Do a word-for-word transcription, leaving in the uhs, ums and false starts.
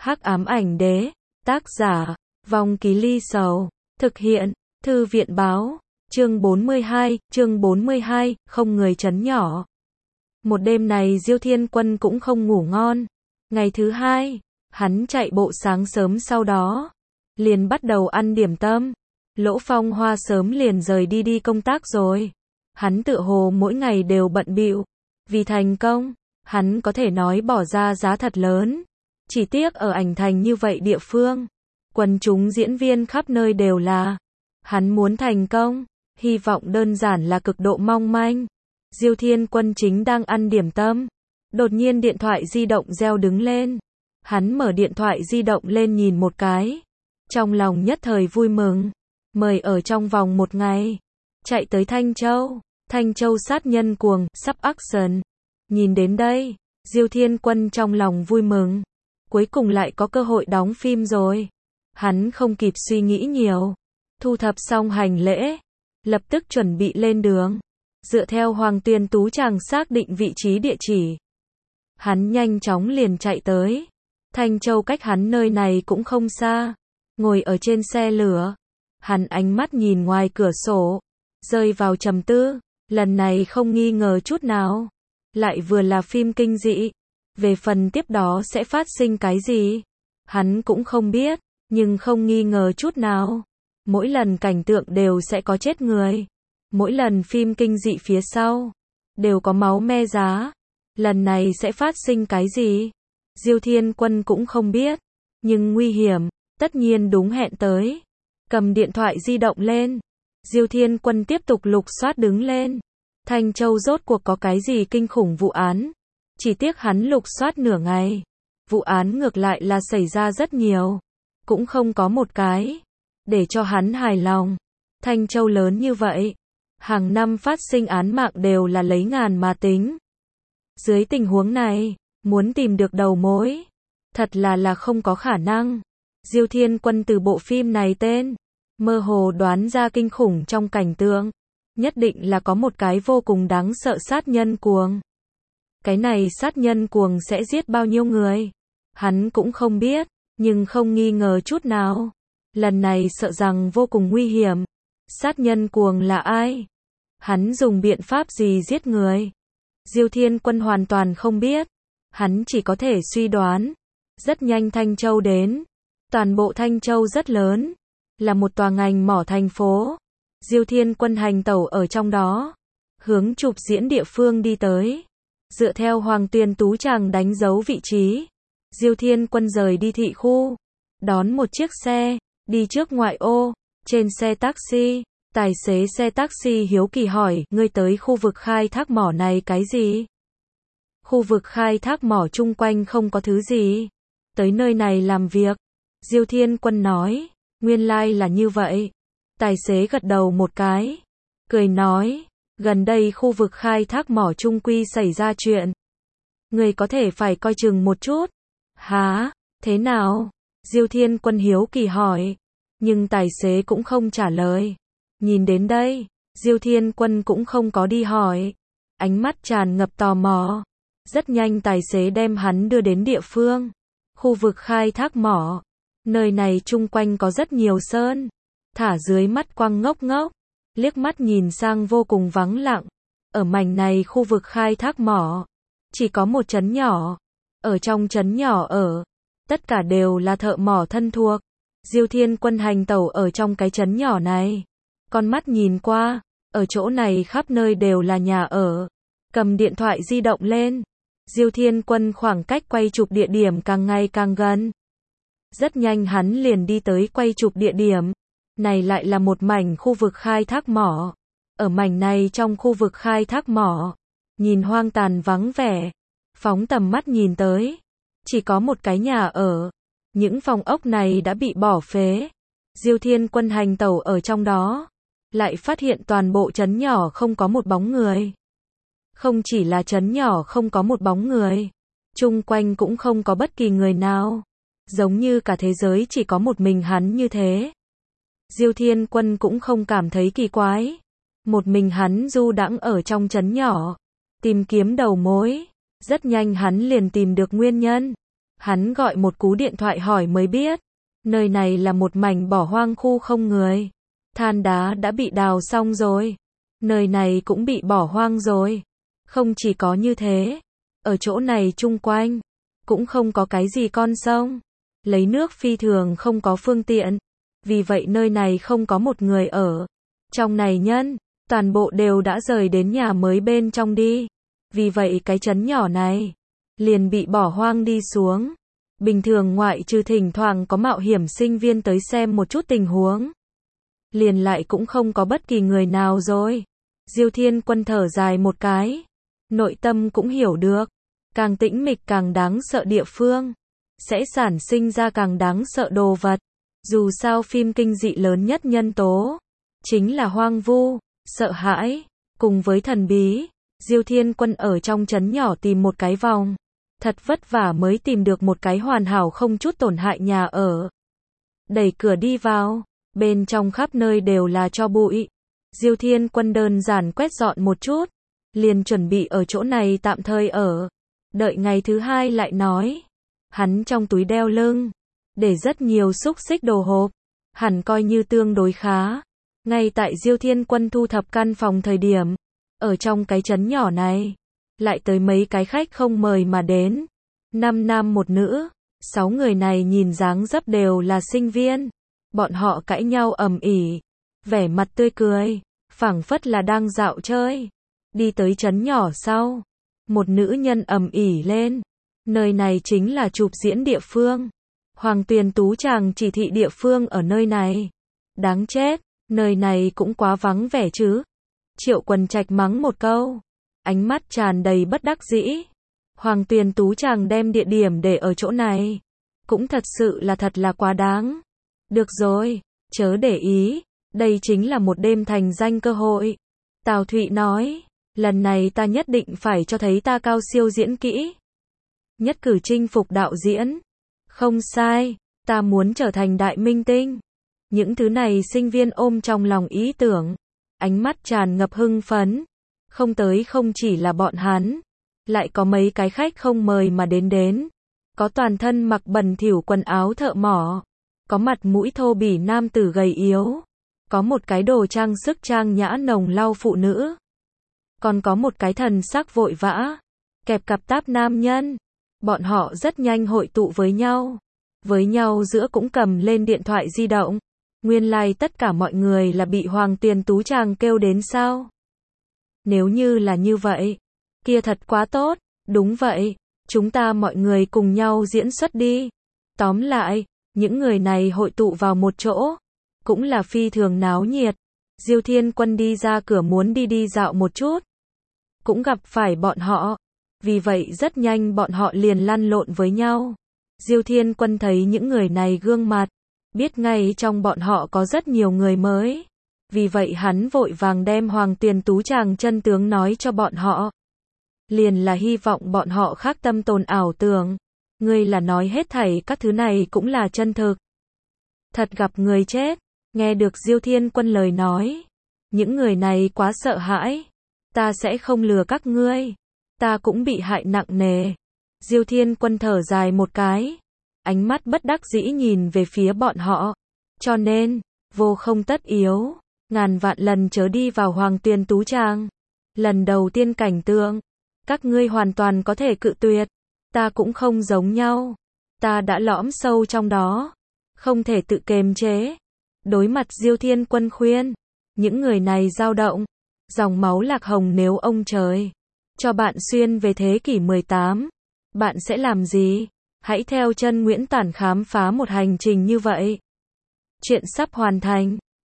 Hắc ám ảnh đế, tác giả, Vong Ký Ly Sầu, thực hiện, Thư viện báo, chương bốn mươi hai, chương bốn mươi hai, không người trấn nhỏ. Một đêm này Diêu Thiên Quân cũng không ngủ ngon. Ngày thứ hai, hắn chạy bộ sáng sớm sau đó, liền bắt đầu ăn điểm tâm. Lỗ Phong Hoa sớm liền rời đi đi công tác rồi. Hắn tựa hồ mỗi ngày đều bận bịu. Vì thành công, hắn có thể nói bỏ ra giá thật lớn. Chỉ tiếc ở ảnh thành như vậy địa phương, quần chúng diễn viên khắp nơi đều là. Hắn muốn thành công, hy vọng đơn giản là cực độ mong manh. Diêu Thiên Quân chính đang ăn điểm tâm. Đột nhiên điện thoại di động reo đứng lên. Hắn mở điện thoại di động lên nhìn một cái. Trong lòng nhất thời vui mừng. Mời ở trong vòng một ngày. Chạy tới Thanh Châu. Thanh Châu sát nhân cuồng, sắp action. Nhìn đến đây, Diêu Thiên Quân trong lòng vui mừng. Cuối cùng lại có cơ hội đóng phim rồi. Hắn không kịp suy nghĩ nhiều. Thu thập xong hành lễ. Lập tức chuẩn bị lên đường. Dựa theo Hoàng Tuyền Tú chàng xác định vị trí địa chỉ. Hắn nhanh chóng liền chạy tới. Thanh Châu cách hắn nơi này cũng không xa. Ngồi ở trên xe lửa. Hắn ánh mắt nhìn ngoài cửa sổ. Rơi vào trầm tư. Lần này không nghi ngờ chút nào. Lại vừa là phim kinh dị. Về phần tiếp đó sẽ phát sinh cái gì? Hắn cũng không biết. Nhưng không nghi ngờ chút nào. Mỗi lần cảnh tượng đều sẽ có chết người. Mỗi lần phim kinh dị phía sau. Đều có máu me giá. Lần này sẽ phát sinh cái gì? Diêu Thiên Quân cũng không biết. Nhưng nguy hiểm. Tất nhiên đúng hẹn tới. Cầm điện thoại di động lên. Diêu Thiên Quân tiếp tục lục soát đứng lên. Thanh Châu rốt cuộc có cái gì kinh khủng vụ án. Chỉ tiếc hắn lục soát nửa ngày. Vụ án ngược lại là xảy ra rất nhiều. Cũng không có một cái. Để cho hắn hài lòng. Thanh Châu lớn như vậy. Hàng năm phát sinh án mạng đều là lấy ngàn mà tính. Dưới tình huống này, muốn tìm được đầu mối. Thật là là không có khả năng. Diêu Thiên Quân từ bộ phim này tên. Mơ hồ đoán ra kinh khủng trong cảnh tượng. Nhất định là có một cái vô cùng đáng sợ sát nhân cuồng. Cái này sát nhân cuồng sẽ giết bao nhiêu người? Hắn cũng không biết, nhưng không nghi ngờ chút nào. Lần này sợ rằng vô cùng nguy hiểm. Sát nhân cuồng là ai? Hắn dùng biện pháp gì giết người? Diêu Thiên Quân hoàn toàn không biết. Hắn chỉ có thể suy đoán. Rất nhanh Thanh Châu đến. Toàn bộ Thanh Châu rất lớn. Là một tòa ngành mỏ thành phố. Diêu Thiên Quân hành tẩu ở trong đó. Hướng chụp diễn địa phương đi tới. Dựa theo Hoàng Tuyền Tú chàng đánh dấu vị trí. Diêu Thiên Quân rời đi thị khu. Đón một chiếc xe. Đi trước ngoại ô. Trên xe taxi. Tài xế xe taxi hiếu kỳ hỏi. Ngươi tới khu vực khai thác mỏ này cái gì? Khu vực khai thác mỏ chung quanh không có thứ gì. Tới nơi này làm việc. Diêu Thiên Quân nói. Nguyên lai là như vậy. Tài xế gật đầu một cái. Cười nói. Gần đây khu vực khai thác mỏ trung quy xảy ra chuyện. Người có thể phải coi chừng một chút. Hả? Thế nào? Diêu Thiên Quân hiếu kỳ hỏi. Nhưng tài xế cũng không trả lời. Nhìn đến đây, Diêu Thiên Quân cũng không có đi hỏi. Ánh mắt tràn ngập tò mò. Rất nhanh tài xế đem hắn đưa đến địa phương. Khu vực khai thác mỏ. Nơi này chung quanh có rất nhiều sơn. Thả dưới mắt quang ngốc ngốc. Liếc mắt nhìn sang vô cùng vắng lặng. Ở mảnh này khu vực khai thác mỏ. Chỉ có một trấn nhỏ. Ở trong trấn nhỏ ở. Tất cả đều là thợ mỏ thân thuộc. Diêu Thiên Quân hành tẩu ở trong cái trấn nhỏ này. Con mắt nhìn qua. Ở chỗ này khắp nơi đều là nhà ở. Cầm điện thoại di động lên. Diêu Thiên Quân khoảng cách quay chụp địa điểm càng ngày càng gần. Rất nhanh hắn liền đi tới quay chụp địa điểm. Này lại là một mảnh khu vực khai thác mỏ. Ở mảnh này trong khu vực khai thác mỏ. Nhìn hoang tàn vắng vẻ. Phóng tầm mắt nhìn tới. Chỉ có một cái nhà ở. Những phòng ốc này đã bị bỏ phế. Diêu Thiên Quân hành tẩu ở trong đó. Lại phát hiện toàn bộ trấn nhỏ không có một bóng người. Không chỉ là trấn nhỏ không có một bóng người. Chung quanh cũng không có bất kỳ người nào. Giống như cả thế giới chỉ có một mình hắn như thế. Diêu Thiên Quân cũng không cảm thấy kỳ quái. Một mình hắn du đãng ở trong trấn nhỏ. Tìm kiếm đầu mối. Rất nhanh hắn liền tìm được nguyên nhân. Hắn gọi một cú điện thoại hỏi mới biết, nơi này là một mảnh bỏ hoang khu không người. Than đá đã bị đào xong rồi, nơi này cũng bị bỏ hoang rồi. Không chỉ có như thế, ở chỗ này chung quanh cũng không có cái gì con sông, lấy nước phi thường không có phương tiện, vì vậy nơi này không có một người ở. Trong này nhân, toàn bộ đều đã rời đến nhà mới bên trong đi. Vì vậy cái trấn nhỏ này liền bị bỏ hoang đi xuống. Bình thường ngoại trừ thỉnh thoảng có mạo hiểm sinh viên tới xem một chút tình huống, liền lại cũng không có bất kỳ người nào rồi. Diêu Thiên Quân thở dài một cái, nội tâm cũng hiểu được, càng tĩnh mịch càng đáng sợ địa phương, sẽ sản sinh ra càng đáng sợ đồ vật. Dù sao phim kinh dị lớn nhất nhân tố chính là hoang vu, sợ hãi, cùng với thần bí. Diêu Thiên Quân ở trong trấn nhỏ tìm một cái vòng, thật vất vả mới tìm được một cái hoàn hảo không chút tổn hại nhà ở. Đẩy cửa đi vào, bên trong khắp nơi đều là tro bụi. Diêu Thiên Quân đơn giản quét dọn một chút, liền chuẩn bị ở chỗ này tạm thời ở, đợi ngày thứ hai lại nói. Hắn trong túi đeo lưng để rất nhiều xúc xích đồ hộp, hẳn coi như tương đối khá. Ngay tại Diêu Thiên Quân thu thập căn phòng thời điểm, ở trong cái trấn nhỏ này lại tới mấy cái khách không mời mà đến, năm nam một nữ, sáu người này nhìn dáng dấp đều là sinh viên. Bọn họ cãi nhau ầm ĩ, vẻ mặt tươi cười, phảng phất là đang dạo chơi. Đi tới trấn nhỏ sau, một nữ nhân ầm ĩ lên, nơi này chính là chụp diễn địa phương. Hoàng Tuyền Tú chàng chỉ thị địa phương ở nơi này. Đáng chết, nơi này cũng quá vắng vẻ chứ. Triệu Quần Trạch mắng một câu, ánh mắt tràn đầy bất đắc dĩ. Hoàng Tuyền Tú chàng đem địa điểm để ở chỗ này, cũng thật sự là thật là quá đáng. Được rồi, chớ để ý, đây chính là một đêm thành danh cơ hội. Tào Thụy nói, lần này ta nhất định phải cho thấy ta cao siêu diễn kỹ. Nhất cử chinh phục đạo diễn. Không sai, ta muốn trở thành đại minh tinh. Những thứ này sinh viên ôm trong lòng ý tưởng, ánh mắt tràn ngập hưng phấn. Không tới không chỉ là bọn hắn, lại có mấy cái khách không mời mà đến đến. Có toàn thân mặc bẩn thỉu quần áo thợ mỏ, có mặt mũi thô bỉ nam tử gầy yếu, có một cái đồ trang sức trang nhã nồng lau phụ nữ, còn có một cái thần sắc vội vã, kẹp cặp táp nam nhân. Bọn họ rất nhanh hội tụ với nhau, với nhau giữa cũng cầm lên điện thoại di động. Nguyên lai like tất cả mọi người là bị Hoàng Tuyền Tú chàng kêu đến sao? Nếu như là như vậy, kia thật quá tốt. Đúng vậy, chúng ta mọi người cùng nhau diễn xuất đi. Tóm lại, những người này hội tụ vào một chỗ, cũng là phi thường náo nhiệt. Diêu Thiên Quân đi ra cửa muốn đi đi dạo một chút, cũng gặp phải bọn họ. Vì vậy rất nhanh bọn họ liền lăn lộn với nhau. Diêu Thiên Quân thấy những người này gương mặt, biết ngay trong bọn họ có rất nhiều người mới. Vì vậy hắn vội vàng đem Hoàng Tuyền Tú chàng chân tướng nói cho bọn họ. Liền là hy vọng bọn họ khác tâm tồn ảo tưởng. Ngươi là nói hết thảy các thứ này cũng là chân thực. Thật gặp người chết. Nghe được Diêu Thiên Quân lời nói, những người này quá sợ hãi. Ta sẽ không lừa các ngươi. Ta cũng bị hại nặng nề. Diêu Thiên Quân thở dài một cái, ánh mắt bất đắc dĩ nhìn về phía bọn họ. Cho nên, vô không tất yếu, ngàn vạn lần chớ đi vào Hoàng Tuyền Tú chàng. Lần đầu tiên cảnh tượng, các ngươi hoàn toàn có thể cự tuyệt. Ta cũng không giống nhau. Ta đã lõm sâu trong đó, không thể tự kiềm chế. Đối mặt Diêu Thiên Quân khuyên, những người này dao động. Dòng máu lạc hồng nếu ông trời cho bạn xuyên về thế kỷ mười tám, bạn sẽ làm gì? Hãy theo chân Nguyễn Tản khám phá một hành trình như vậy. Chuyện sắp hoàn thành.